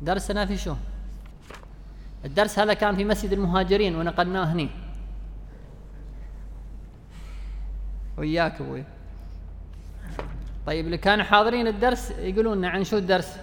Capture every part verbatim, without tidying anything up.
درسنا في شو؟ الدرس هذا كان في مسجد المهاجرين ونقلناه هني وياك أبوي. طيب اللي كانوا حاضرين الدرس يقولون لنا عن شو الدرس؟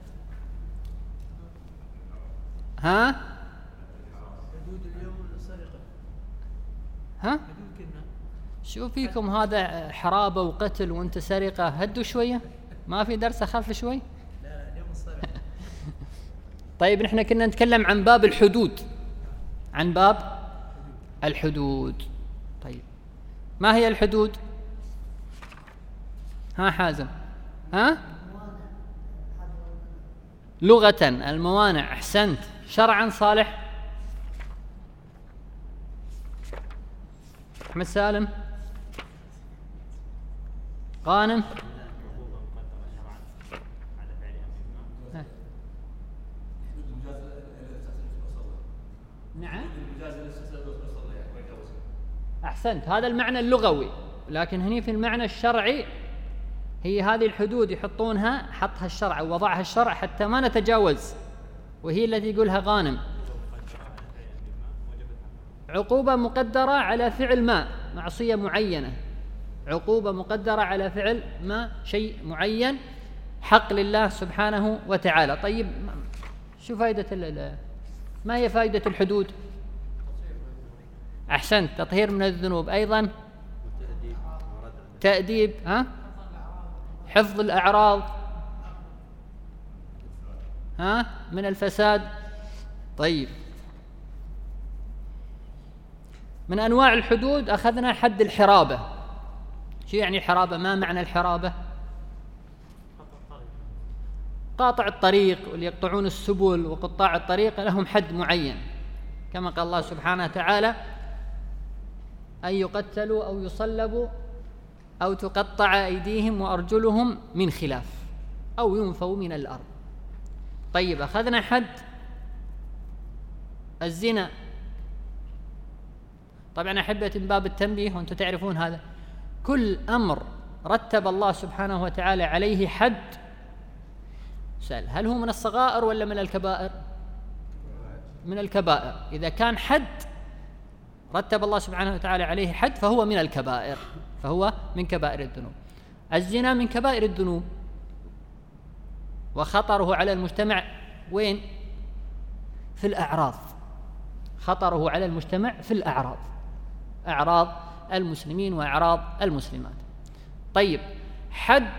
ها؟ حدود اليوم السرقة. ها؟ شو فيكم هذا حرابة وقتل وانت سرقة؟ هدوا شوية، ما في درس أخف شوي؟ لا لا اليوم السرقة. طيب نحن كنا نتكلم عن باب الحدود، عن باب الحدود. طيب ما هي الحدود؟ ها حازم؟ ها؟ لغة الموانع. أحسنت. شرعا صالح؟ أحمد سالم؟ غانم؟ نعم أحسنت، هذا المعنى اللغوي، لكن هني في المعنى الشرعي هي هذه الحدود يحطونها، حطها الشرع ووضعها الشرع حتى ما نتجاوز، وهي التي يقولها غانم. عقوبة مقدرة على فعل ما، معصية معينة، عقوبة مقدرة على فعل ما، شيء معين، حق لله سبحانه وتعالى. طيب شو فائدة ال ما هي فائدة الحدود؟ أحسنت، تطهير من الذنوب، أيضا تأديب، ها؟ حفظ الأعراض، ها؟ من الفساد. طيب من أنواع الحدود أخذنا حد الحرابة. شو يعني حرابة؟ ما معنى الحرابة؟ قاطع الطريق واللي يقطعون السبل وقطاع الطريق لهم حد معين، كما قال الله سبحانه وتعالى: أن يقتلوا أو يصلبوا أو تقطع أيديهم وأرجلهم من خلاف أو ينفوا من الأرض. طيب أخذنا حد الزنا. طبعا أحبة من باب التنبيه، وأنتم تعرفون هذا، كل أمر رتب الله سبحانه وتعالى عليه حد، سأل هل هو من الصغائر ولا من الكبائر؟ من الكبائر. إذا كان حد رتب الله سبحانه وتعالى عليه حد فهو من الكبائر، فهو من كبائر الذنوب. الزنا من كبائر الذنوب، وخطره على المجتمع وين؟ في الأعراض. خطره على المجتمع في الأعراض، أعراض المسلمين وأعراض المسلمات. طيب حد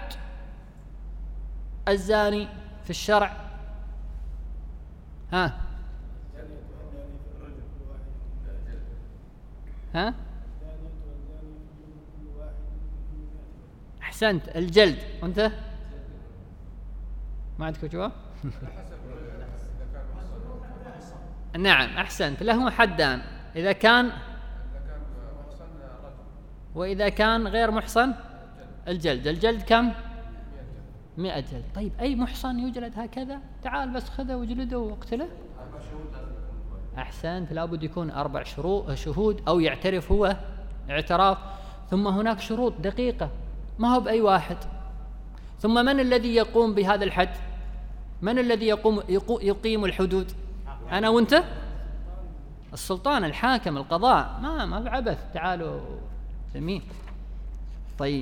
الزاني في الشرع، ها ها أحسنت، الجلد. وأنت ما عندك جواب؟ نعم أحسنت، له حدان، إذا كان وإذا كان غير محصن الجلد. الجلد كم؟ مئة جلد. طيب أي محصن يجلد هكذا؟ تعال بس خذه وجلده واقتله. أحسنت، لابد يكون أربع شهود أو يعترف هو اعتراف. ثم هناك شروط دقيقة، ما هو بأي واحد. ثم من الذي يقوم بهذا الحد؟ من الذي يقوم يقيم الحدود؟ أنا وأنت؟ السلطان، الحاكم، القضاء. ما ما بعبث. تعالوا سمين. طيب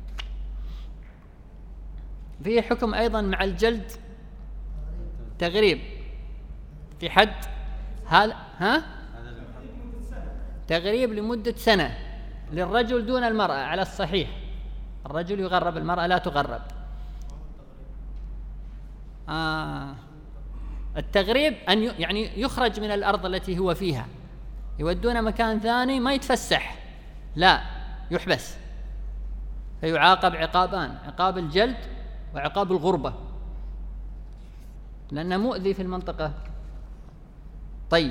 في حكم أيضا مع الجلد تغريب في حد هذا، ها؟ تغريب لمدة سنة للرجل دون المرأة على الصحيح. الرجل يغرب، المرأة لا تغرب. آه. التغريب أن يعني يخرج من الأرض التي هو فيها، يودون مكان ثاني، ما يتفسح، لا، يحبس، فيعاقب عقابان: عقاب الجلد وعقاب الغربة، لأنه مؤذي في المنطقة. طيب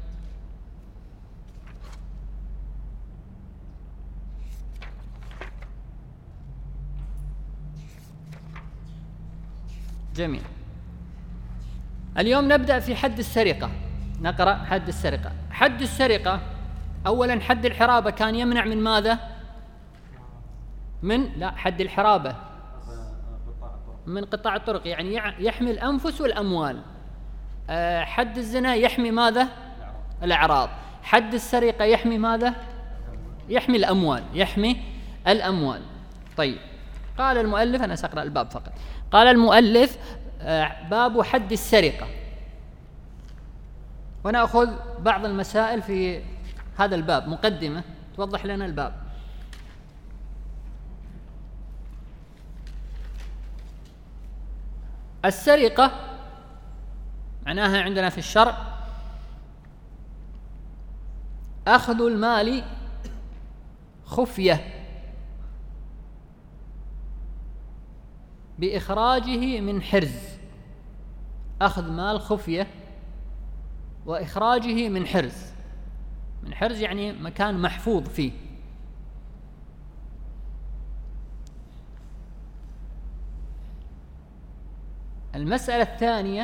جميل. اليوم نبدأ في حد السرقة، نقرأ حد السرقة. حد السرقة أولا حد الحرابة كان يمنع من ماذا؟ من لا حد الحرابة من قطاع الطرق، يعني يحمي الأنفس والأموال. حد الزنا يحمي ماذا؟ الأعراض. حد السرقة يحمي ماذا؟ يحمي الأموال، يحمي الأموال. طيب، قال المؤلف، أنا سأقرأ الباب فقط. قال المؤلف باب حد السرقة، ونأخذ بعض المسائل في هذا الباب، مقدمة توضح لنا الباب. السرقة معناها عندنا في الشرع أخذ المال خفية بإخراجه من حرز، أخذ مال خفية وإخراجه من حرز. من حرز يعني مكان محفوظ فيه. المسألة الثانية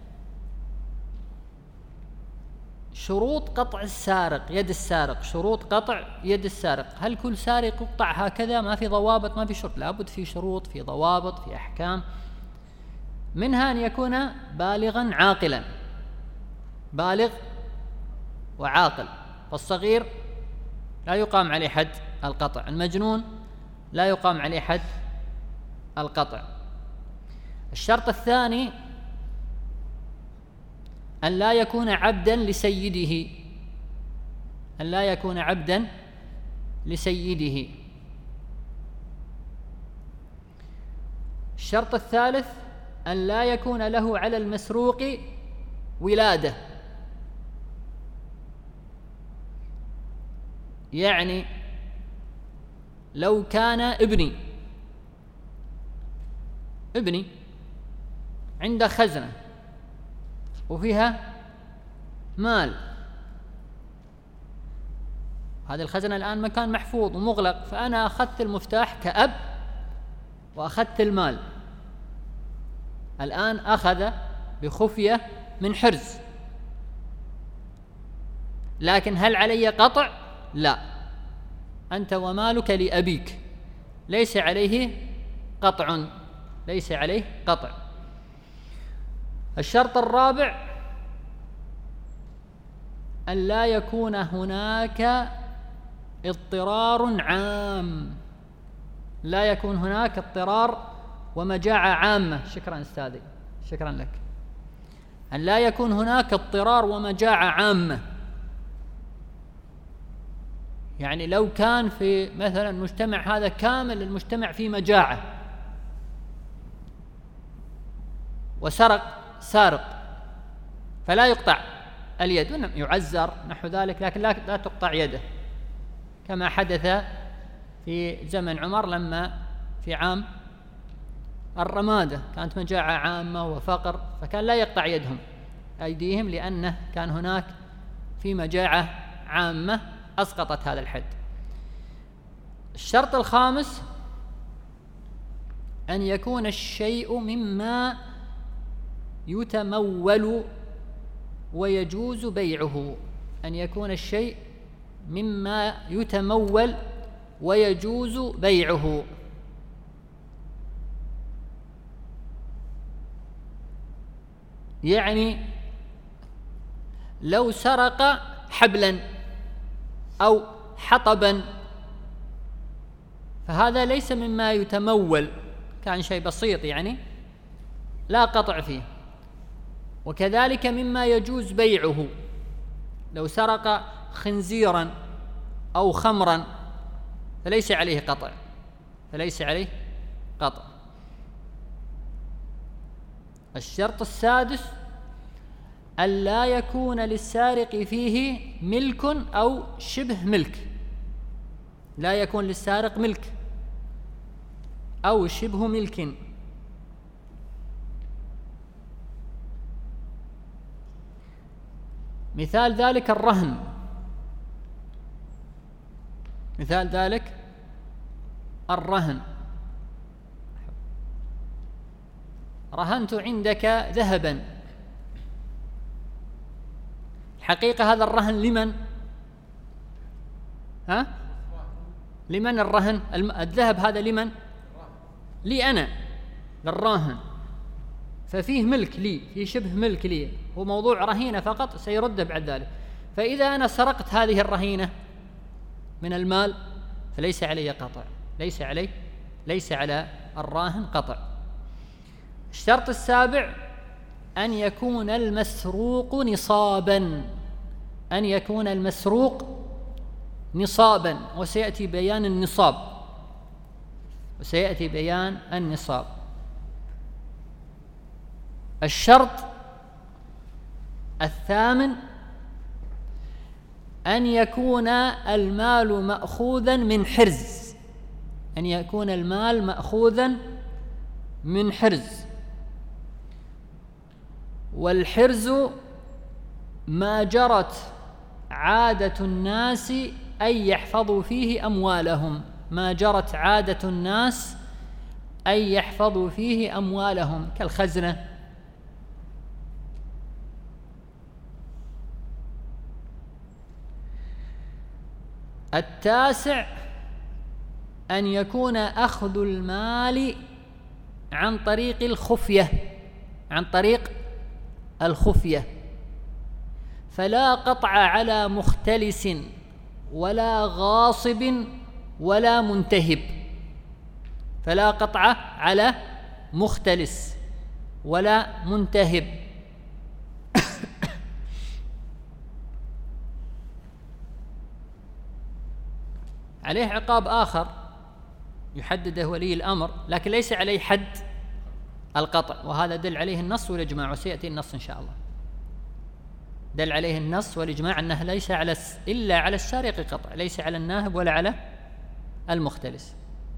شروط قطع السارق، يد السارق، شروط قطع يد السارق. هل كل سارق يقطع هكذا؟ ما في ضوابط، ما في شروط، لابد في شروط، في ضوابط، في أحكام. منها أن يكون بالغا عاقلا، بالغ وعاقل. فالصغير لا يقام عليه حد القطع، المجنون لا يقام عليه حد القطع. الشرط الثاني أن لا يكون عبدا لسيده، أن لا يكون عبدا لسيده. الشرط الثالث أن لا يكون له على المسروق ولادة، يعني لو كان ابني ابني عنده خزنة وفيها مال، هذه الخزنة الآن مكان محفوظ ومغلق، فأنا أخذت المفتاح كأب وأخذت المال، الآن أخذ بخفية من حرز، لكن هل علي قطع؟ لا، أنت ومالك لأبيك، ليس عليه قطع، ليس عليه قطع. الشرط الرابع أن لا يكون هناك اضطرار عام، لا يكون هناك اضطرار ومجاعة عامة. شكرا أستاذي، شكرا لك. أن لا يكون هناك اضطرار ومجاعة عامة، يعني لو كان في مثلا مجتمع هذا كامل المجتمع في مجاعة وسرق سارق فلا يقطع اليد، يعزر نحو ذلك، لكن لا لا تقطع يده، كما حدث في زمن عمر لما في عام الرمادة كانت مجاعة عامة وفقر، فكان لا يقطع يدهم أيديهم لأنه كان هناك في مجاعة عامة أسقطت هذا الحد. الشرط الخامس أن يكون الشيء مما يتمول ويجوز بيعه، أن يكون الشيء مما يتمول ويجوز بيعه. يعني لو سرق حبلا أو حطبا فهذا ليس مما يتمول، كان شيء بسيط يعني لا قطع فيه. وكذلك مما يجوز بيعه، لو سرق خنزيرا أو خمرا فليس عليه قطع، فليس عليه قطع. الشرط السادس أن لا يكون للسارق فيه ملك أو شبه ملك، لا يكون للسارق ملك أو شبه ملك. مثال ذلك الرهن، مثال ذلك الرهن، رهنت عندك ذهبا، الحقيقة هذا الرهن لمن؟ ها؟ لمن الرهن؟ الذهب هذا لمن؟ لي أنا، للراهن، ففيه ملك لي، فيه شبه ملك لي، هو موضوع رهينة فقط سيرد بعد ذلك. فإذا أنا سرقت هذه الرهينة من المال فليس علي قطع، ليس علي ليس على الراهن قطع. الشرط السابع أن يكون المسروق نصابا، أن يكون المسروق نصابا، وسيأتي بيان النصاب، وسيأتي بيان النصاب. الشرط الثامن أن يكون المال مأخوذا من حرز، أن يكون المال مأخوذا من حرز. والحرز ما جرت عادة الناس أن يحفظوا فيه أموالهم، ما جرت عادة الناس أن يحفظوا فيه أموالهم كالخزنة. التاسع أن يكون أخذ المال عن طريق الخفية، عن طريق الخفية، فلا قطع على مختلس ولا غاصب ولا منتهب، فلا قطع على مختلس ولا منتهب. عليه عقاب آخر يحدده ولي الأمر، لكن ليس عليه حد القطع، وهذا دل عليه النص والإجماع، وسيأتي النص إن شاء الله. دل عليه النص والإجماع أنه ليس على إلا على السارق قطع، ليس على الناهب ولا على المختلس.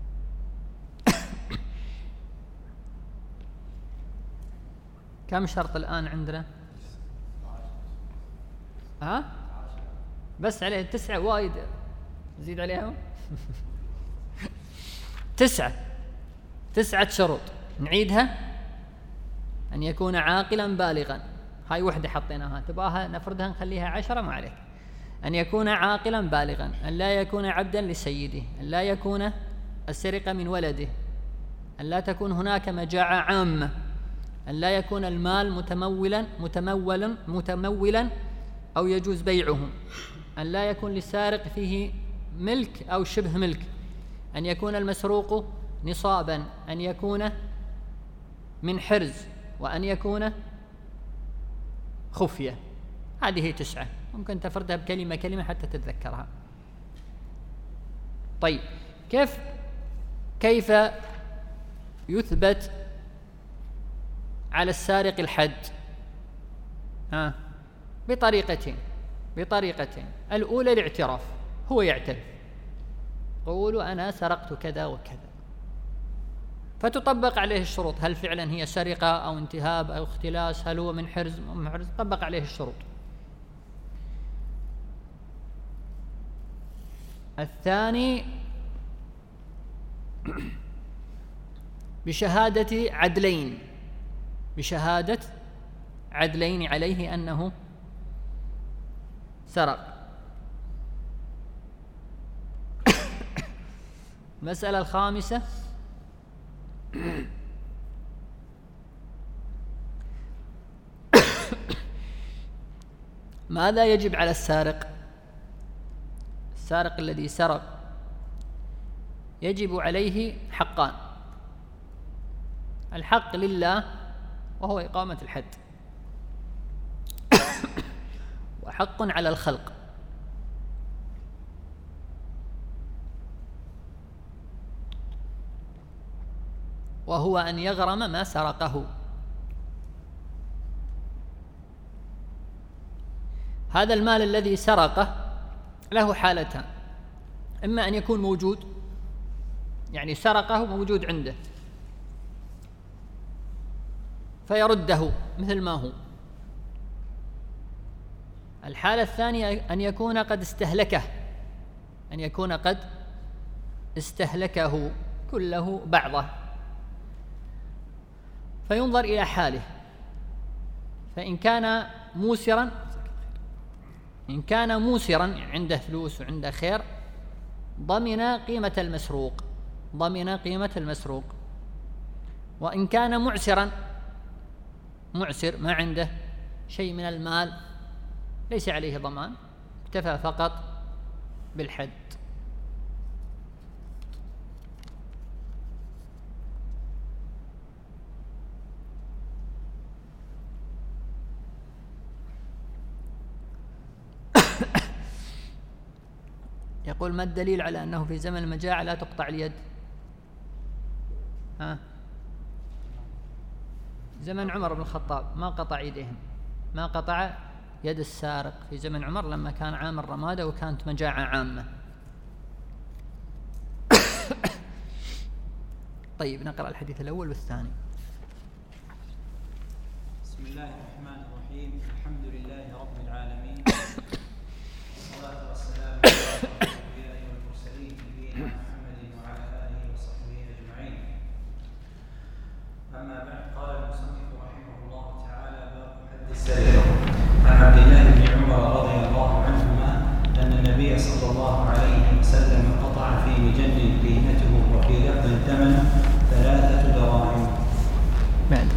كم شرط الآن عندنا؟ ها؟ بس عليه تسعة، وايد نزيد عليهم. تسعة تسعة شروط نعيدها. أن يكون عاقلا بالغا، هاي وحدة حطيناها، تباها نفردها نخليها عشرة ما عليك. أن يكون عاقلا بالغا، أن لا يكون عبدا لسيده، أن لا يكون السرقة من ولده، أن لا تكون هناك مجاعة عامة، أن لا يكون المال متمولا متمولا متمولا أو يجوز بيعه، أن لا يكون للسارق فيه ملك أو شبه ملك، أن يكون المسروق نصابا، أن يكون من حرز، وأن يكون خفية. هذه تسعة، ممكن تفردها بكلمة كلمة حتى تتذكرها. طيب، كيف كيف يثبت على السارق الحد؟ ها، بطريقتين بطريقتين الأولى الاعتراف، هو يعترف، يقول أنا سرقت كذا وكذا، فتطبق عليه الشروط، هل فعلا هي سرقة أو انتهاب أو اختلاس، هل هو من حرز أو من حرز، طبق عليه الشروط. الثاني بشهادة عدلين، بشهادة عدلين عليه أنه سرق. المسألة الخامسة ماذا يجب على السارق؟ السارق الذي سرق يجب عليه حقان، الحق لله وهو إقامة الحد، وحق على الخلق. وهو أن يغرم ما سرقه. هذا المال الذي سرقه له حالتان، إما أن يكون موجود، يعني سرقه موجود عنده فيرده مثل ما هو. الحالة الثانية أن يكون قد استهلكه، أن يكون قد استهلكه كله بعضه، فينظر إلى حاله، فإن كان موسرا إن كان موسرا عنده فلوس وعنده خير ضمن قيمة المسروق، ضمن قيمة المسروق. وإن كان معسرا معسر ما عنده شيء من المال ليس عليه ضمان، اكتفى فقط بالحد. يقول: ما الدليل على أنه في زمن المجاعة لا تقطع اليد؟ ها؟ زمن عمر بن الخطاب ما قطع يديهم، ما قطع يد السارق في زمن عمر لما كان عام الرمادة وكانت مجاعة عامة. طيب نقرأ الحديث الأول والثاني. بسم الله الرحمن الرحيم. الحمد لله رب العالمين، والصلاة والسلام على أشرف الأنبياء والمرسلين نبينا محمد وعلى آله وصحبه أجمعين. أما بعد، قال المصنف رحمه الله تعالى: باب حد السرقة. عن عبد الله بن عمر رضي الله عنهما أن النبي صلى الله عليه وسلم قطع في مجن قيمته وفي لفظ ثمنه ثلاثة دراهم. بعد.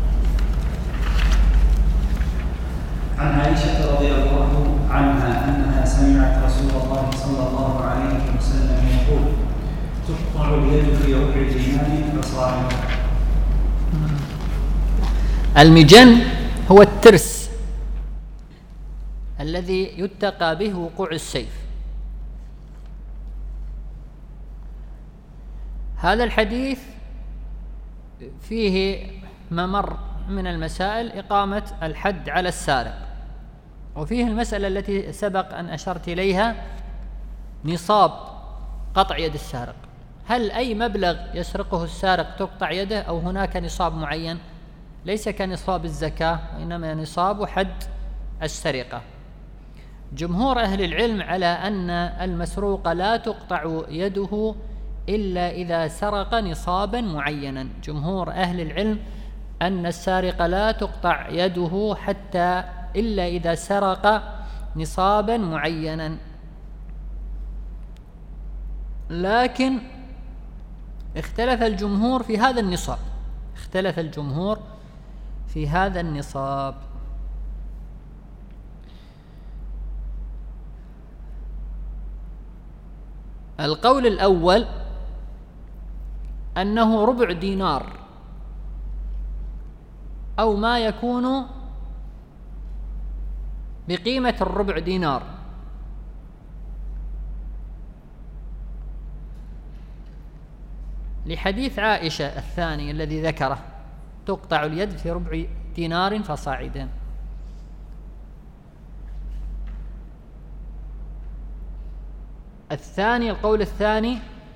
عن عائشة رضي الله عنها أنها سمعت رسول الله صلى الله عليه وسلم يقول: تقطع اليد في ربع دينار فصاع. المجن هو الترس الذي يتقى به وقوع السيف. هذا الحديث فيه ممر من المسائل إقامة الحد على السارق، وفيه المسألة التي سبق أن أشرت إليها: نصاب قطع يد السارق. هل أي مبلغ يسرقه السارق تقطع يده، أو هناك نصاب معين ليس كنصاب الزكاة وإنما نصاب حد السرقة؟ جمهور أهل العلم على أن المسروق لا تقطع يده إلا إذا سرق نصابا معينا. جمهور أهل العلم أن السارق لا تقطع يده حتى إلا إذا سرق نصابا معينا، لكن اختلف الجمهور في هذا النصاب اختلف الجمهور في هذا النصاب. القول الأول أنه ربع دينار أو ما يكون بقيمة الربع دينار، لحديث عائشة الثاني الذي ذكره: تقطع اليد في ربع دينار فصاعدا. الثاني القول الثاني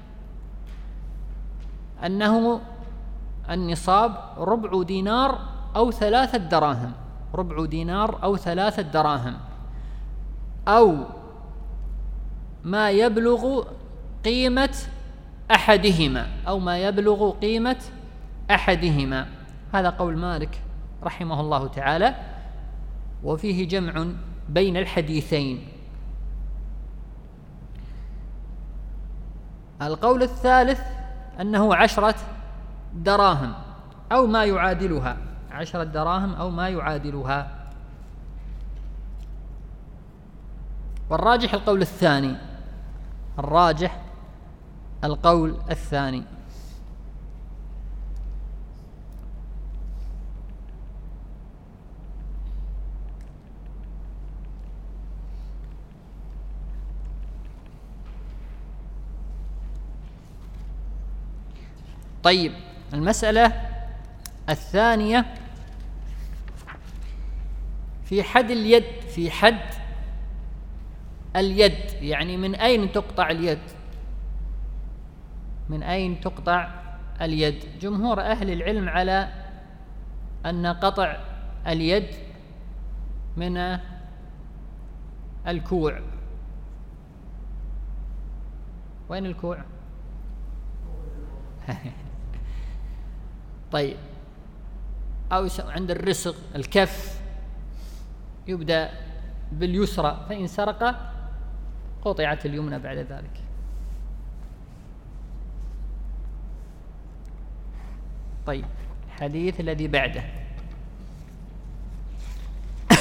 أنه النصاب ربع دينار أو ثلاثة دراهم، ربع دينار أو ثلاثة دراهم، أو ما يبلغ قيمة أحدهما أو ما يبلغ قيمة أحدهما. هذا قول مالك رحمه الله تعالى، وفيه جمع بين الحديثين. القول الثالث أنه عشرة دراهم أو ما يعادلها، عشرة دراهم أو ما يعادلها. والراجح القول الثاني الراجح القول الثاني. طيب، المسألة الثانية في حد اليد، في حد اليد، يعني من أين تقطع اليد؟ من أين تقطع اليد؟ جمهور أهل العلم على أن قطع اليد من الكوع. وين الكوع؟ طيب، أو عند الرسغ الكف، يبدأ باليسرى، فإن سرق قطعت اليمنى بعد ذلك. طيب، الحديث الذي بعده: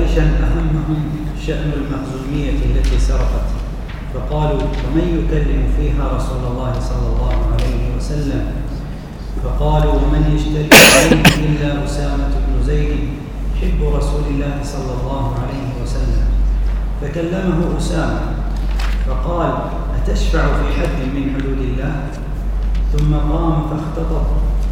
قريشا أهمهم شأن المخزومية التي سرقت، فقالوا: ومن يكلم فيها رسول الله صلى الله عليه وسلم؟ فقالوا: ومن يشتري منه إلا أسامة بن زيد حب رسول الله صلى الله عليه وسلم. فكلمه أسامة فقال: أتشفع في حد من حدود الله؟ ثم قام فاختطب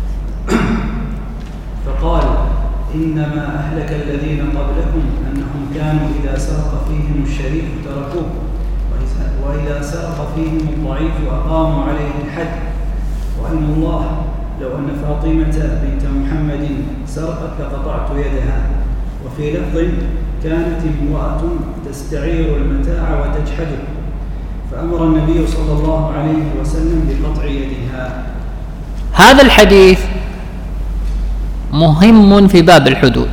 فقال: إنما أهلك الذين قبلكم أنهم كانوا إذا سرق فيهم الشريف تركوه، وإذا سرق فيهم الضعيف أقاموا عليه الحد، وأن الله لو أن فاطمة بنت محمد سرقت لقطعت يدها. وفي لفظ: كانت امرأة تستعير المتاع وتجحده، فأمر النبي صلى الله عليه وسلم بقطع يدها. هذا الحديث مهم في باب الحدود،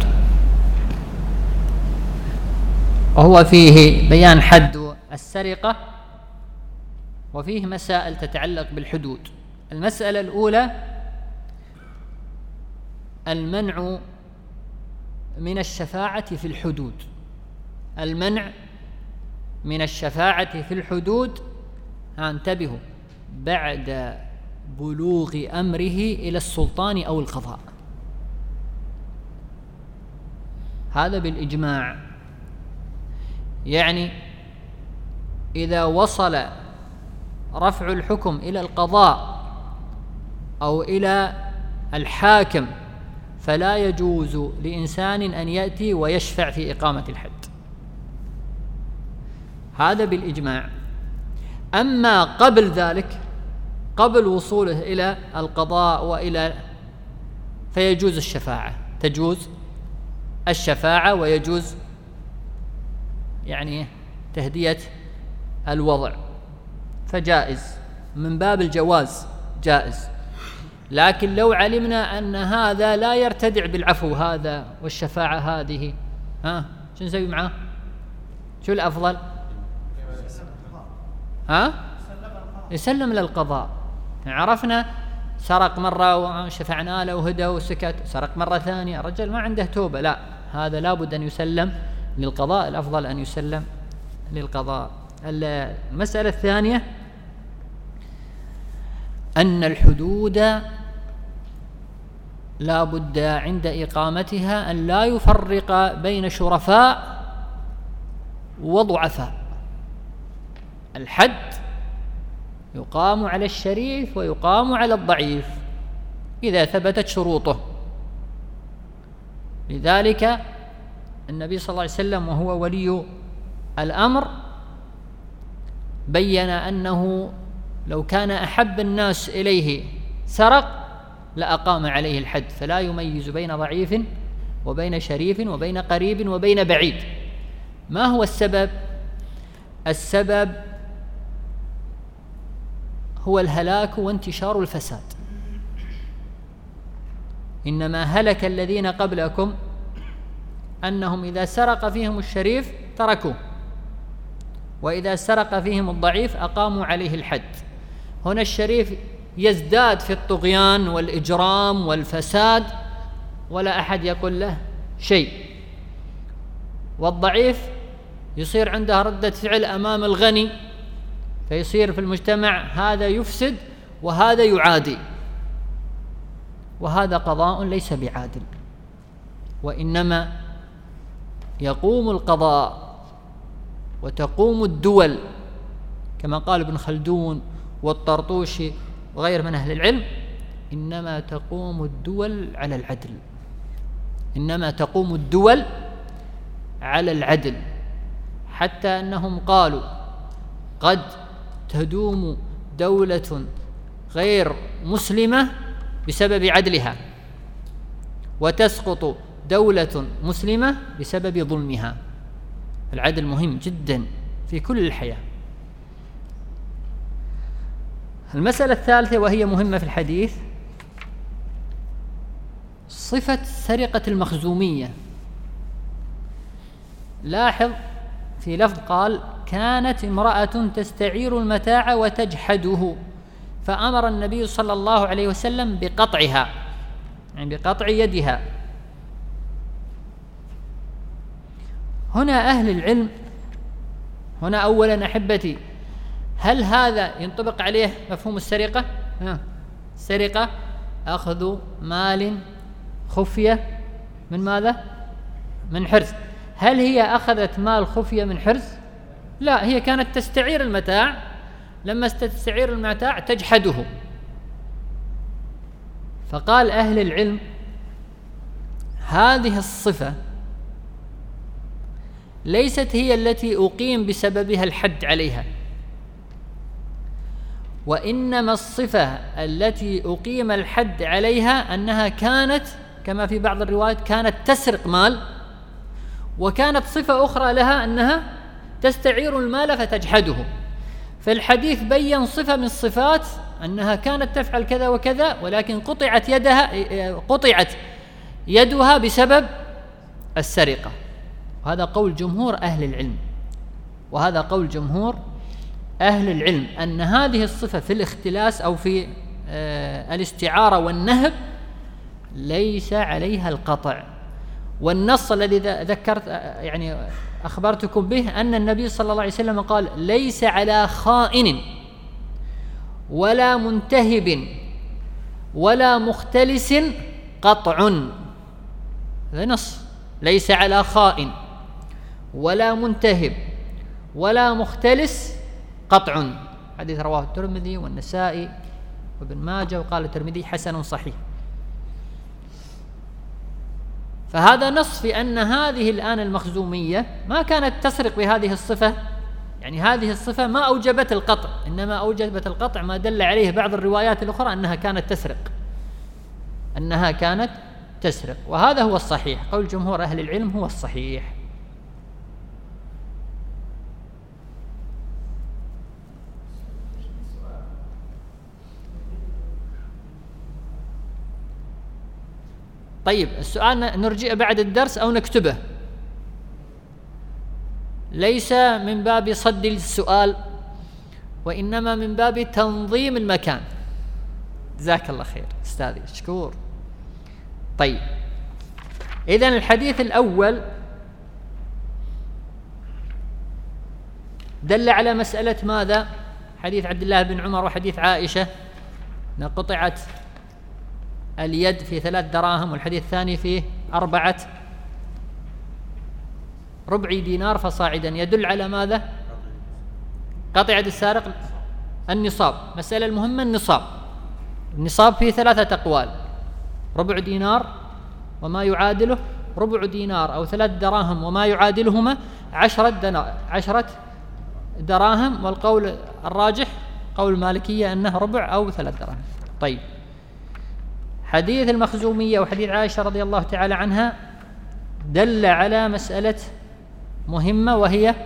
وهو فيه بيان حد السرقة، وفيه مسائل تتعلق بالحدود. المسألة الأولى: المنع من الشفاعة في الحدود. المنع من الشفاعة في الحدود، انتبهوا، بعد بلوغ أمره إلى السلطان أو القضاء، هذا بالإجماع. يعني إذا وصل رفع الحكم إلى القضاء أو إلى الحاكم فلا يجوز لإنسان أن يأتي ويشفع في إقامة الحد، هذا بالإجماع. أما قبل ذلك، قبل وصوله إلى القضاء وإلى فيجوز الشفاعة، تجوز الشفاعة ويجوز يعني تهدية الوضع، فجائز من باب الجواز، جائز. لكن لو علمنا أن هذا لا يرتدع بالعفو هذا والشفاعة هذه، ها شو نسوي معه؟ شو الأفضل؟ ها؟ يسلم للقضاء. عرفنا سرق مرة وشفعنا له وهدى وسكت، سرق مرة ثانية، الرجل ما عنده توبة، لا، هذا لابد أن يسلم للقضاء، الأفضل أن يسلم للقضاء. المسألة الثانية: أن الحدود لا بد عند إقامتها أن لا يفرق بين شرفاء وضعفاء. الحد يقام على الشريف ويقام على الضعيف إذا ثبتت شروطه. لذلك النبي صلى الله عليه وسلم وهو ولي الأمر بين أنه لو كان أحب الناس إليه سرق لأقام عليه الحد، فلا يميز بين ضعيف وبين شريف وبين قريب وبين بعيد. ما هو السبب؟ السبب هو الهلاك وانتشار الفساد. إنما هلك الذين قبلكم أنهم إذا سرق فيهم الشريف تركوه، وإذا سرق فيهم الضعيف أقاموا عليه الحد. هنا الشريف يزداد في الطغيان والإجرام والفساد ولا أحد يقول له شيء، والضعيف يصير عنده ردة فعل أمام الغني، فيصير في المجتمع هذا يفسد وهذا يعادي، وهذا قضاء ليس بعادل. وإنما يقوم القضاء وتقوم الدول كما قال ابن خلدون والطرطوشي وغير من أهل العلم: إنما تقوم الدول على العدل، إنما تقوم الدول على العدل، حتى أنهم قالوا: قد تدوم دولة غير مسلمة بسبب عدلها، وتسقط دولة مسلمة بسبب ظلمها. العدل مهم جدا في كل الحياة. المسألة الثالثة وهي مهمة في الحديث: صفة سرقة المخزومية. لاحظ في لفظ قال: كانت امرأة تستعير المتاع وتجحده، فأمر النبي صلى الله عليه وسلم بقطعها، يعني بقطع يدها. هنا أهل العلم، هنا أولا أحبتي، هل هذا ينطبق عليه مفهوم السرقة؟ ها. السرقة أخذ مال خفية من ماذا؟ من حرز. هل هي أخذت مال خفية من حرز؟ لا، هي كانت تستعير المتاع، لما تستعير المتاع تجحده. فقال أهل العلم هذه الصفة ليست هي التي أقيم بسببها الحد عليها، وإنما الصفة التي أقيم الحد عليها أنها كانت كما في بعض الروايات كانت تسرق مال، وكانت صفة أخرى لها أنها تستعير المال فتجحده. فالحديث بيّن صفة من الصفات أنها كانت تفعل كذا وكذا، ولكن قطعت يدها قطعت يدها بسبب السرقة. وهذا قول جمهور أهل العلم، وهذا قول جمهور أهل العلم أن هذه الصفة في الاختلاس أو في آه الاستعارة والنهب ليس عليها القطع. والنص الذي ذكرت يعني أخبرتكم به أن النبي صلى الله عليه وسلم قال ليس على خائن ولا منتهب ولا مختلس قطع. هذا نص، ليس على خائن ولا منتهب ولا مختلس قطع. حديث رواه الترمذي والنسائي وابن ماجه، وقال الترمذي حسن صحيح. فهذا نص في أن هذه الآن المخزومية ما كانت تسرق بهذه الصفة، يعني هذه الصفة ما أوجبت القطع، إنما أوجبت القطع ما دل عليه بعض الروايات الأخرى أنها كانت تسرق، أنها كانت تسرق. وهذا هو الصحيح، قول جمهور أهل العلم هو الصحيح. طيب السؤال نرجع بعد الدرس أو نكتبه، ليس من باب صد السؤال وإنما من باب تنظيم المكان. جزاك الله خير أستاذي، مشكور. طيب إذن الحديث الأول دل على مسألة ماذا؟ حديث عبد الله بن عمر وحديث عائشة قطعت اليد في ثلاث دراهم، والحديث الثاني فيه أربعة ربع دينار فصاعدا، يدل على ماذا؟ قطع يد السارق النصاب. مسألة المهمة النصاب، النصاب فيه ثلاثة أقوال: ربع دينار وما يعادله، ربع دينار أو ثلاث دراهم وما يعادلهما، عشرة دنا عشرة دراهم، والقول الراجح قول المالكية أنه ربع أو ثلاث دراهم. طيب حديث المخزومية وحديث عائشة رضي الله تعالى عنها دل على مسألة مهمة، وهي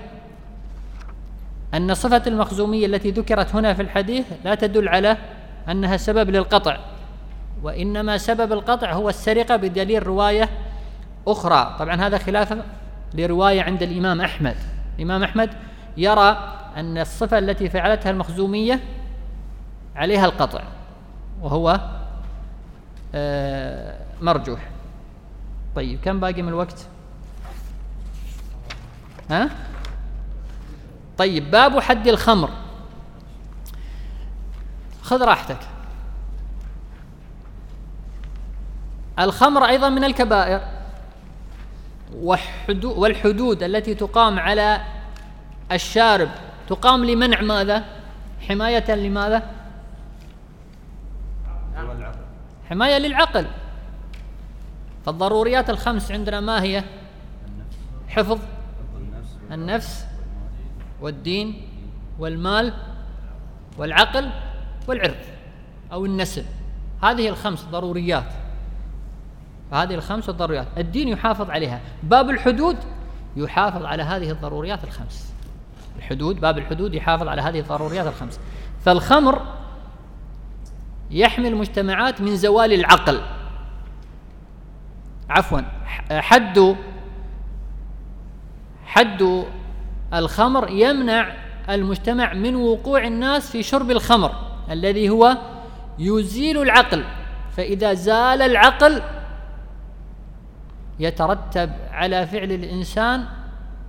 أن صفة المخزومية التي ذكرت هنا في الحديث لا تدل على أنها سبب للقطع، وإنما سبب القطع هو السرقة بدليل رواية أخرى. طبعا هذا خلاف لرواية عند الإمام أحمد. الإمام أحمد يرى أن الصفة التي فعلتها المخزومية عليها القطع، وهو آه مرجوح. طيب كم باقي من الوقت؟ ها؟ طيب باب حد الخمر. خذ راحتك. الخمر أيضا من الكبائر، والحدود التي تقام على الشارب تقام لمنع ماذا؟ حماية لماذا؟ حماية للعقل. فالضروريات الخمس عندنا ما هي؟ حفظ النفس والدين والمال والعقل والعرض أو النسل. هذه الخمس ضروريات، هذه الخمس الضروريات الدين يحافظ عليها. باب الحدود يحافظ على هذه الضروريات الخمس. الحدود، باب الحدود يحافظ على هذه الضروريات الخمس. فالخمر يحمي المجتمعات من زوال العقل. عفوا حد حد الخمر يمنع المجتمع من وقوع الناس في شرب الخمر الذي هو يزيل العقل. فإذا زال العقل يترتب على فعل الإنسان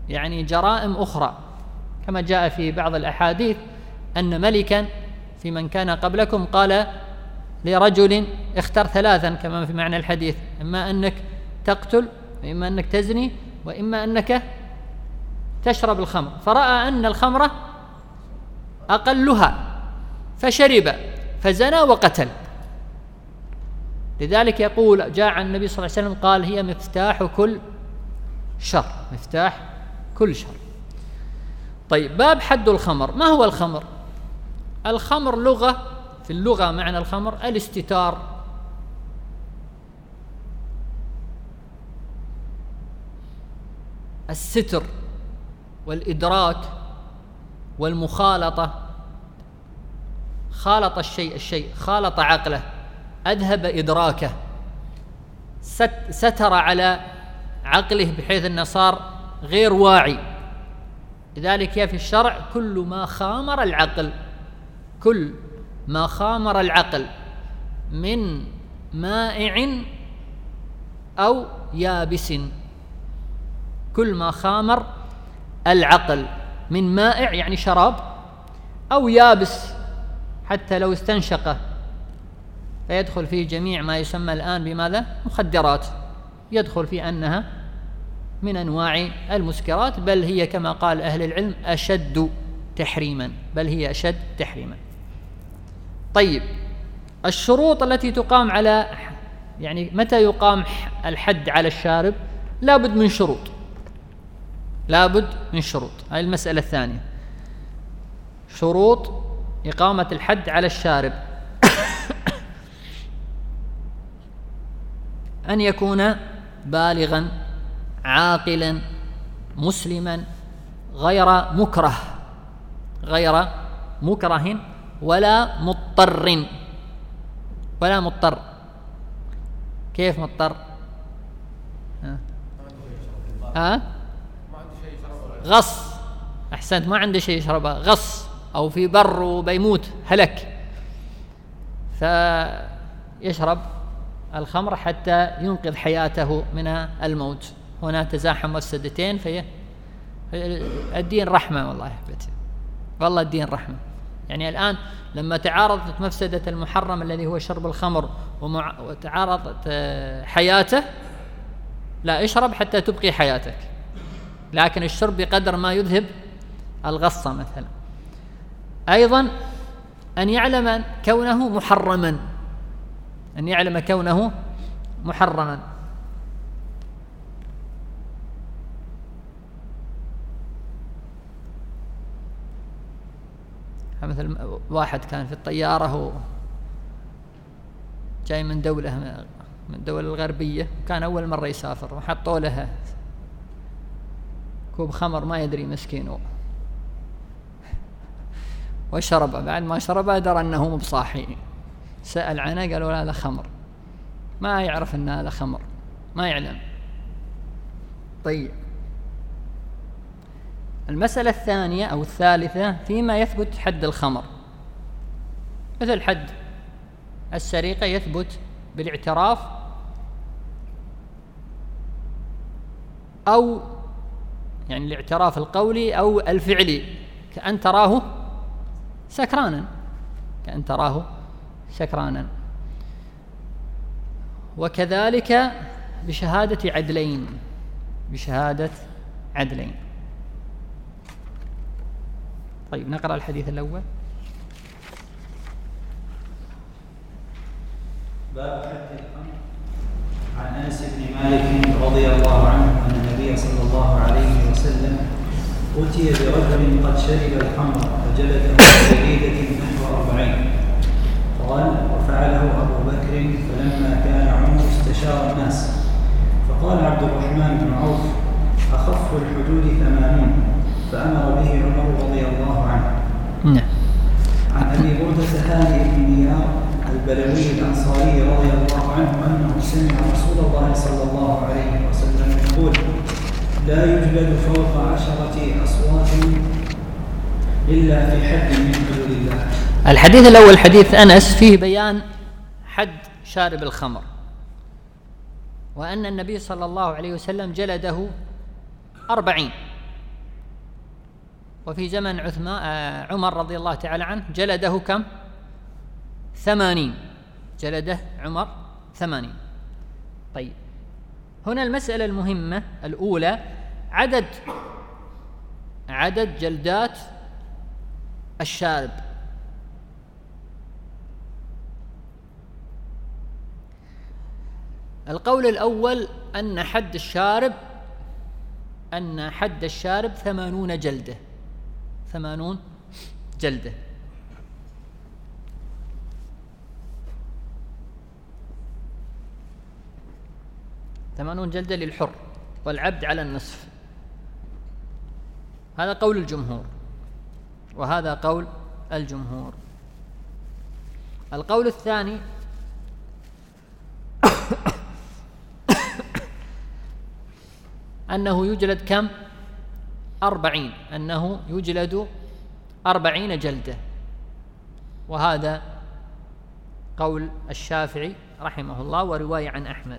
يعني جرائم أخرى، كما جاء في بعض الأحاديث أن ملكا في من كان قبلكم قال لرجل اختر ثلاثا كما في معنى الحديث، إما أنك تقتل وإما أنك تزني وإما أنك تشرب الخمر، فرأى أن الخمر أقلها فشرب فزنى وقتل. لذلك يقول جاء عن النبي صلى الله عليه وسلم قال هي مفتاح كل شر، مفتاح كل شر. طيب، باب حد الخمر. ما هو الخمر؟ الخمر لغة، في اللغة معنى الخمر الاستتار، الستر والإدراك والمخالطة. خالط الشيء الشيء خالط عقله، أذهب إدراكه، ستر على عقله بحيث أنه صار غير واعي. لذلك في الشرع كل ما خامر العقل، كل ما خامر العقل من مائع أو يابس، كل ما خامر العقل من مائع يعني شراب أو يابس حتى لو استنشقه فيدخل فيه جميع ما يسمى الآن بماذا؟ مخدرات، يدخل في أنها من أنواع المسكرات، بل هي كما قال أهل العلم أشد تحريما، بل هي أشد تحريما. طيب، الشروط التي تقام على، يعني متى يقام الحد على الشارب؟ لابد من شروط، لابد من شروط. هذه المسألة الثانية، شروط إقامة الحد على الشارب. أن يكون بالغا عاقلا مسلما غير مكره، غير مكره ولا مضطر، ولا مضطر. كيف مضطر؟ ها؟ ها؟ غص، أحسنت، ما عنده شيء يشربه، غص، أو في بر وبيموت هلك فيشرب الخمر حتى ينقذ حياته من الموت. هنا تزاحم مفسدتين، في الدين رحمة، والله أحبتي، والله الدين رحمة. يعني الآن لما تعارضت مفسدة المحرم الذي هو شرب الخمر وتعارضت حياته، لا، اشرب حتى تبقي حياتك، لكن الشرب بقدر ما يذهب الغصة مثلا. أيضا أن يعلم كونه محرما، أن يعلم كونه محرما. مثل واحد كان في الطيارة جاي من دولة من الدول الغربية، كان أول مرة يسافر، وحطوا له كوب خمر ما يدري مسكينه، وشربه. بعد ما شربه درى أنه مو بصاحي، سأل عنه قالوا هذا خمر، ما يعرف أن هذا خمر، ما يعلم. طيب، المسألة الثانية أو الثالثة فيما يثبت حد الخمر، مثل حد السرقة يثبت بالاعتراف أو يعني الاعتراف القولي أو الفعلي، كأن تراه سكرانا، كأن تراه سكرانا. وكذلك بشهادة عدلين، بشهادة عدلين. طيب، نقرأ الحديث الأول. باب حد الخمر. عن أنس بن مالك رضي الله عنه أن النبي صلى الله عليه وسلم أتي برجل قد شرب الخمر فجلده بجليدة نحو أربعين. قال: وفعله أبو بكر، فلما كان عمر استشار الناس، فقال عبد الرحمن بن عوف: أخف الحدود ثمانون، فأمر به عمر رضي الله عنه. نعم. عن أبي بردة هاني بن ديار البلوي الأنصاري رضي الله عنه أنه سمع رسول الله صلى الله عليه وسلم يقول: لا يجلد فوق عشرة أصوات إلا في حد من حدود الله. الحديث الأول حديث أنس فيه بيان حد شارب الخمر، وأن النبي صلى الله عليه وسلم جلده أربعين، وفي زمن عثمان عمر رضي الله تعالى عنه جلده كم؟ ثمانين، جلده عمر ثمانين. طيب هنا المسألة المهمة الأولى عدد عدد جلدات الشارب. القول الأول أن حد الشارب أن حد الشارب ثمانون جلدة، ثمانون جلدة. ثمانون جلدة للحر والعبد على النصف. هذا قول الجمهور، وهذا قول الجمهور. القول الثاني أنه يجلد كم؟ أربعين، أنه يجلد أربعين جلدة، وهذا قول الشافعي رحمه الله ورواية عن أحمد.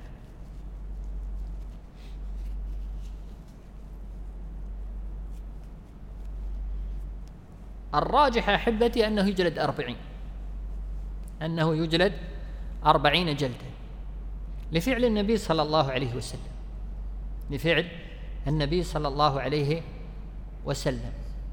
الراجح أحبتي أنه يجلد أربعين، أنه يجلد أربعين جلدة لفعل النبي صلى الله عليه وسلم، لفعل النبي صلى الله عليه وسلم.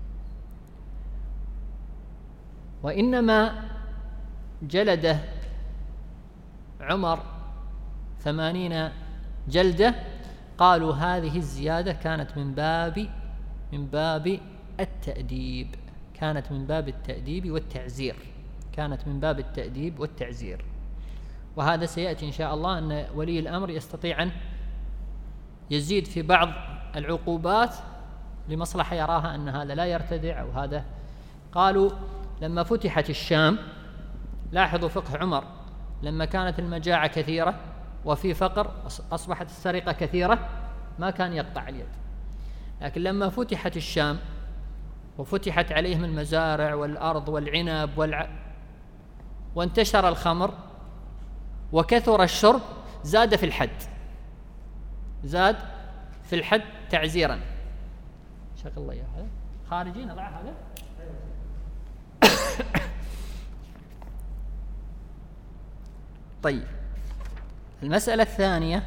وإنما جلد عمر ثمانين جلدة قالوا هذه الزيادة كانت من باب من باب التأديب، كانت من باب التأديب والتعزير، كانت من باب التأديب والتعزير. وهذا سيأتي إن شاء الله أن ولي الأمر يستطيع أن يزيد في بعض العقوبات لمصلحة يراها أن هذا لا يرتدع أو هذا. قالوا لما فتحت الشام، لاحظوا فقه عمر، لما كانت المجاعة كثيرة وفي فقر أصبحت السرقة كثيرة ما كان يقطع اليد، لكن لما فتحت الشام وفتحت عليهم المزارع والأرض والعنب والع... وانتشر الخمر وكثر الشرب زاد في الحد، زاد في الحد تعزيرا. شغل الله يا هذا خارجين أضع هذا. طيب المسألة الثانية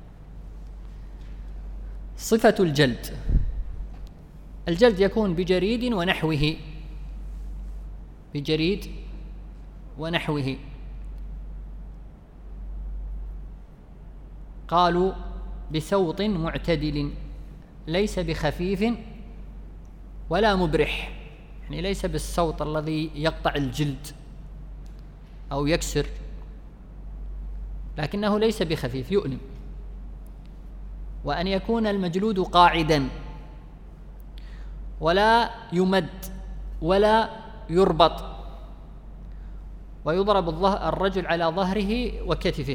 صفة الجلد. الجلد يكون بجريد ونحوه، بجريد ونحوه. قالوا بسوط معتدل ليس بخفيف ولا مبرح، يعني ليس بالصوت الذي يقطع الجلد أو يكسر، لكنه ليس بخفيف يؤلم. وأن يكون المجلود قاعدا ولا يمد ولا يربط، ويضرب الرجل على ظهره وكتفه،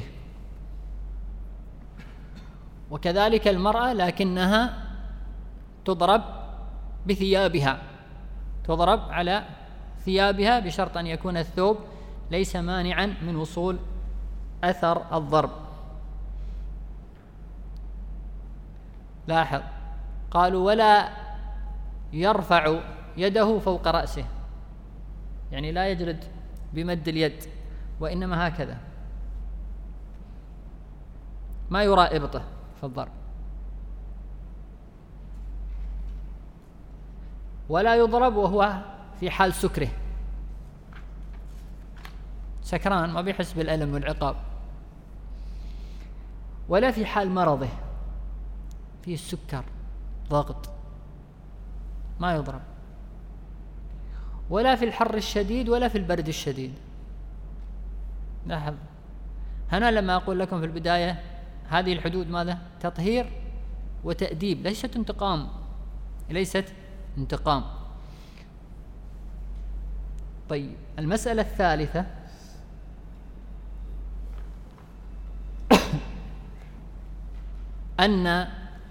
وكذلك المرأة لكنها تضرب بثيابها، تضرب على ثيابها بشرط أن يكون الثوب ليس مانعا من وصول أثر الضرب. لاحظ قالوا ولا يرفع يده فوق رأسه، يعني لا يجلد بمد اليد وإنما هكذا، ما يرى إبطه في الضرب. ولا يضرب وهو في حال سكره، سكران ما بيحس بالألم والعقاب. ولا في حال مرضه، فيه السكر ضغط، ما يضرب. ولا في الحر الشديد ولا في البرد الشديد. لاحظ هنا لما أقول لكم في البداية هذه الحدود ماذا؟ تطهير وتأديب، ليست انتقام، ليست انتقام. طيب المسألة الثالثة أن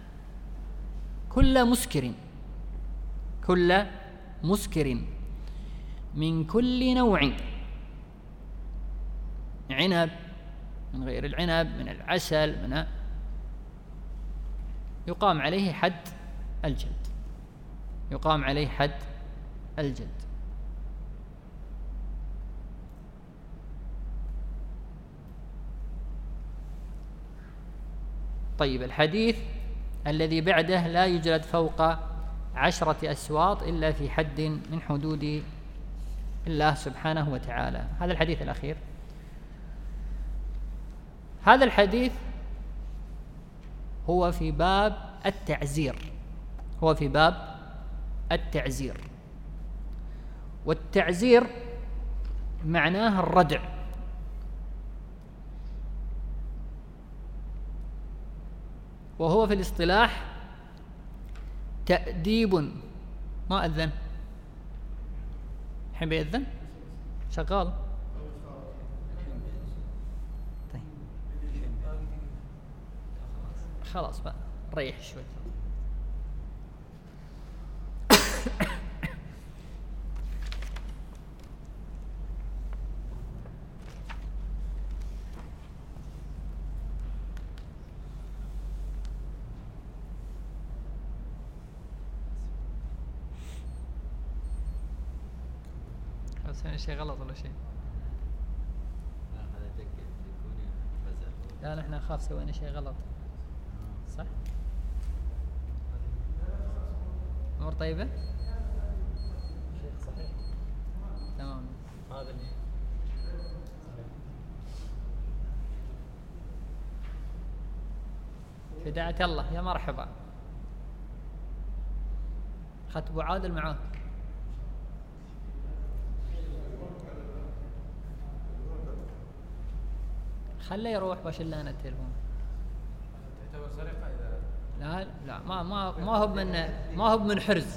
كل مسكر كل مسكر من كل نوع، عنب من غير العنب، من العسل، من يقام عليه حد الجلد. يقام عليه حد الجلد. طيب، الحديث الذي بعده: لا يجلد فوق عشرة أسواط إلا في حد من حدود الله سبحانه وتعالى. هذا الحديث الأخير. هذا الحديث هو في باب التعزير، هو في باب التعزير، والتعزير معناه الردع، وهو في الاصطلاح تأديب. ما أذن؟ الحين بيأذن؟ شغال؟ طيب خلاص بقى ريح شوي. سوينا شيء غلط ولا شيء؟ لا نحن نخاف سوينا شيء غلط. صح؟ أمور طيبة؟ شيخ صحيح. تمام. هذا اللي فداعة الله، يا مرحبا. أخذت أبو عادل معاك؟ خليه يروح واشيل انا التليفون. تعتبر سرقة إذا لا لا ما ما ما هو من ما هو من حرز.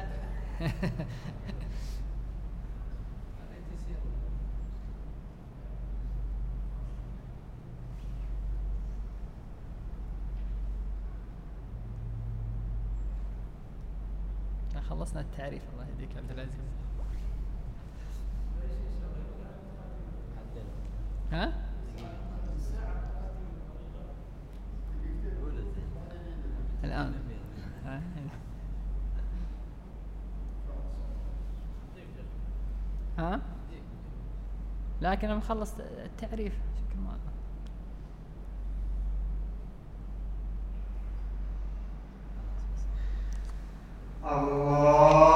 خلصنا التعريف. الله يهديك عبد العزيز. ها؟ الآن ها؟ لكن أنا مخلص التعريف. شكل ما الله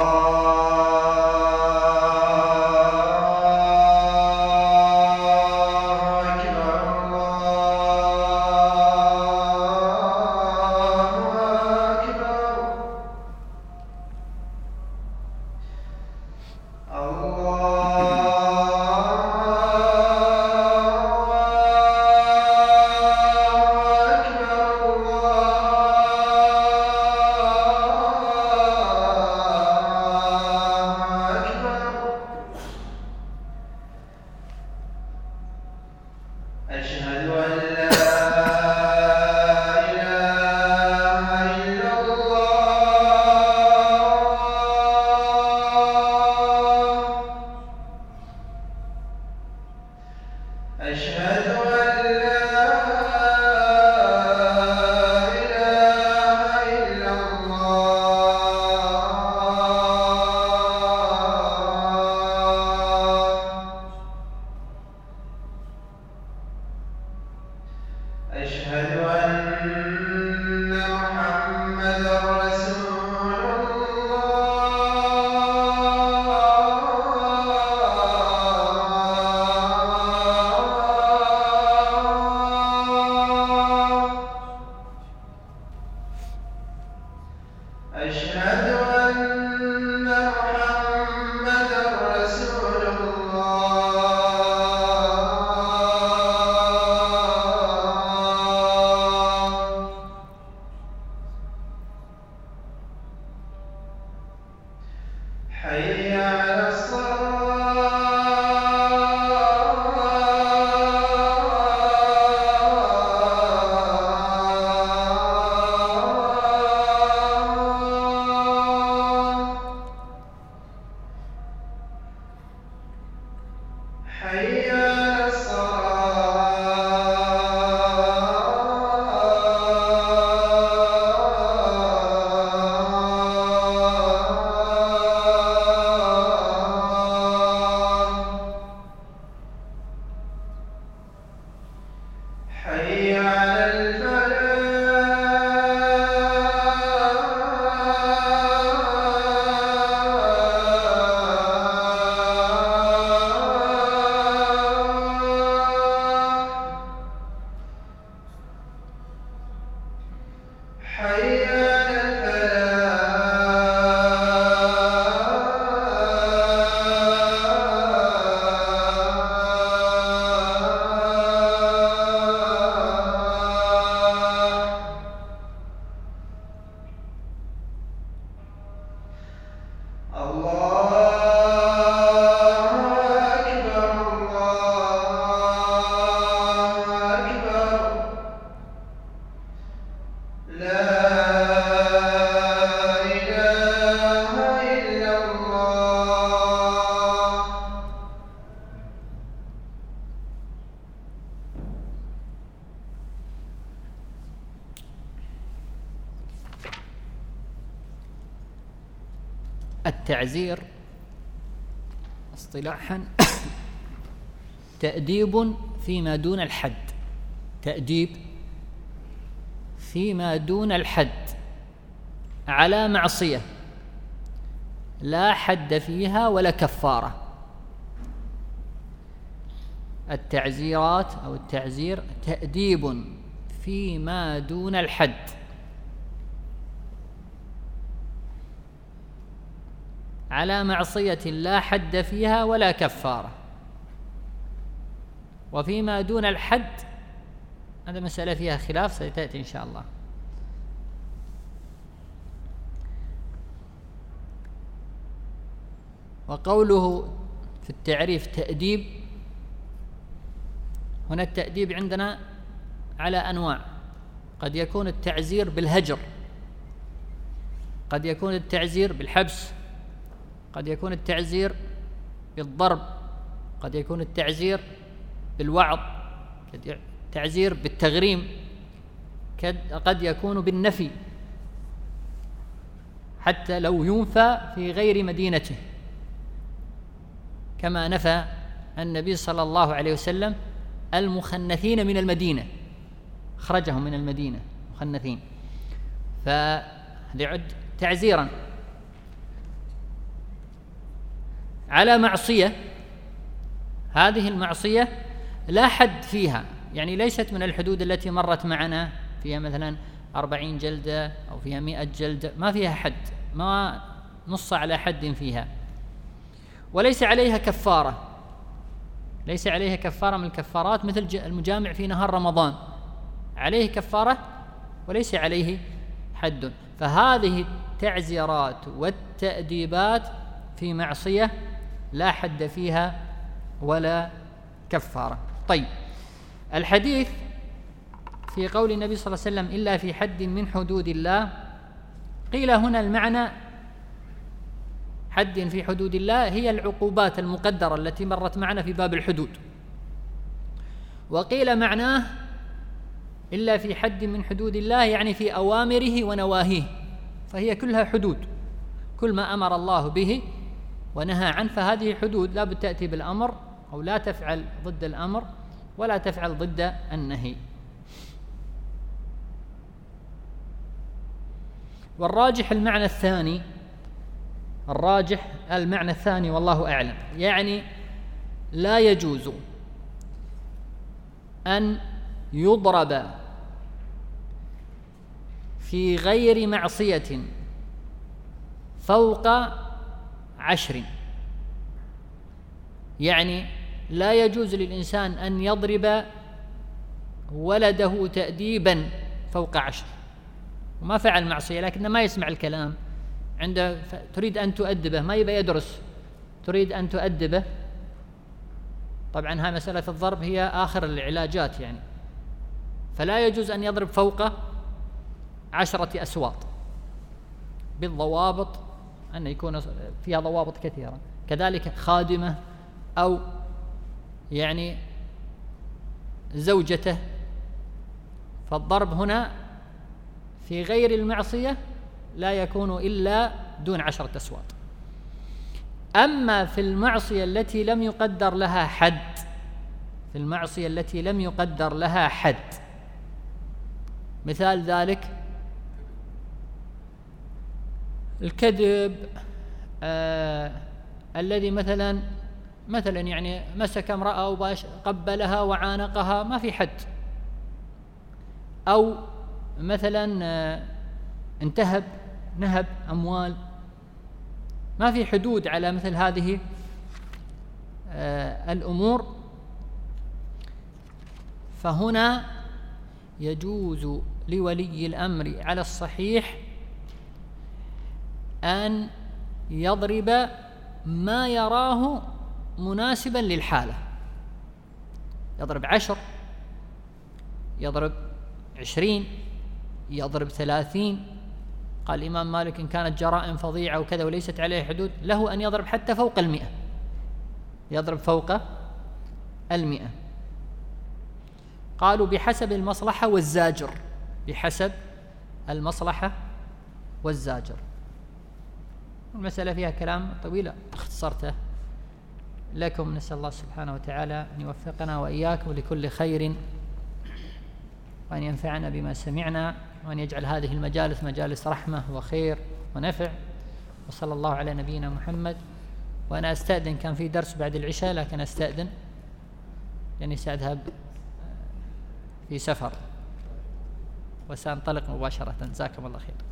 التعزير اصطلاحا تأديب فيما دون الحد، تأديب فيما دون الحد على معصية لا حد فيها ولا كفارة. التعزيرات أو التعزير تأديب فيما دون الحد على معصية لا حد فيها ولا كفارة. وفيما دون الحد هذا مسألة فيها خلاف ستأتي إن شاء الله. وقوله في التعريف تأديب، هنا التأديب عندنا على أنواع، قد يكون التعزير بالهجر، قد يكون التعزير بالحبس، قد يكون التعزير بالضرب، قد يكون التعزير بالوعظ، التعزير بالتغريم، قد يكون بالنفي حتى لو ينفى في غير مدينته، كما نفى النبي صلى الله عليه وسلم المخنثين من المدينة، أخرجهم من المدينة مخنثين، فليعد تعزيرا على معصية. هذه المعصية لا حد فيها، يعني ليست من الحدود التي مرت معنا فيها مثلا أربعين جلدة أو فيها مئة جلدة، ما فيها حد، ما نص على حد فيها، وليس عليها كفارة، ليس عليها كفارة من الكفارات مثل المجامع في نهار رمضان، عليه كفارة وليس عليه حد. فهذه التعزيرات والتأديبات في معصية لا حد فيها ولا كفارة. طيب، الحديث في قول النبي صلى الله عليه وسلم إلا في حد من حدود الله، قيل هنا المعنى حد في حدود الله هي العقوبات المقدرة التي مرت معنا في باب الحدود، وقيل معناه إلا في حد من حدود الله يعني في أوامره ونواهيه، فهي كلها حدود، كل ما أمر الله به ونهى عنه فهذه حدود، لا بد تأتي بالأمر أو لا تفعل ضد الأمر ولا تفعل ضد النهي. والراجح المعنى الثاني، الراجح المعنى الثاني والله أعلم، يعني لا يجوز أن يضرب في غير معصية فوق عشر، يعني لا يجوز للإنسان أن يضرب ولده تأديبا فوق عشر، وما فعل معصية لكنه ما يسمع الكلام، عنده تريد أن تؤدبه، ما يبقى يدرس، تريد أن تؤدبه. طبعا هاي مسألة الضرب هي آخر العلاجات يعني، فلا يجوز أن يضرب فوق عشرة أسواط بالضوابط، أن يكون فيها ضوابط كثيرة، كذلك خادمة أو يعني زوجته، فالضرب هنا في غير المعصية لا يكون إلا دون عشرة أسواط. أما في المعصية التي لم يقدر لها حد، في المعصية التي لم يقدر لها حد، مثال ذلك الكذب، آه الذي مثلا مثلا يعني مسك امرأة وقبلها وعانقها، ما في حد، أو مثلا آه انتهب نهب أموال، ما في حدود على مثل هذه آه الأمور. فهنا يجوز لولي الأمر على الصحيح أن يضرب ما يراه مناسبا للحالة، يضرب عشر، يضرب عشرين، يضرب ثلاثين. قال الإمام مالك إن كانت جرائم فظيعة وكذا وليست عليه حدود له أن يضرب حتى فوق المئة، يضرب فوق المئة. قالوا بحسب المصلحة والزاجر، بحسب المصلحة والزاجر. المسألة فيها كلام طويل اختصرته لكم. نسأل الله سبحانه وتعالى أن يوفقنا وإياكم لكل خير، وأن ينفعنا بما سمعنا، وأن يجعل هذه المجالس مجالس رحمة وخير ونفع. وصلى الله على نبينا محمد. وأنا أستأذن، كان في درس بعد العشاء لكن أستأذن لأني سأذهب في سفر وسأنطلق مباشرة. جزاكم الله خير.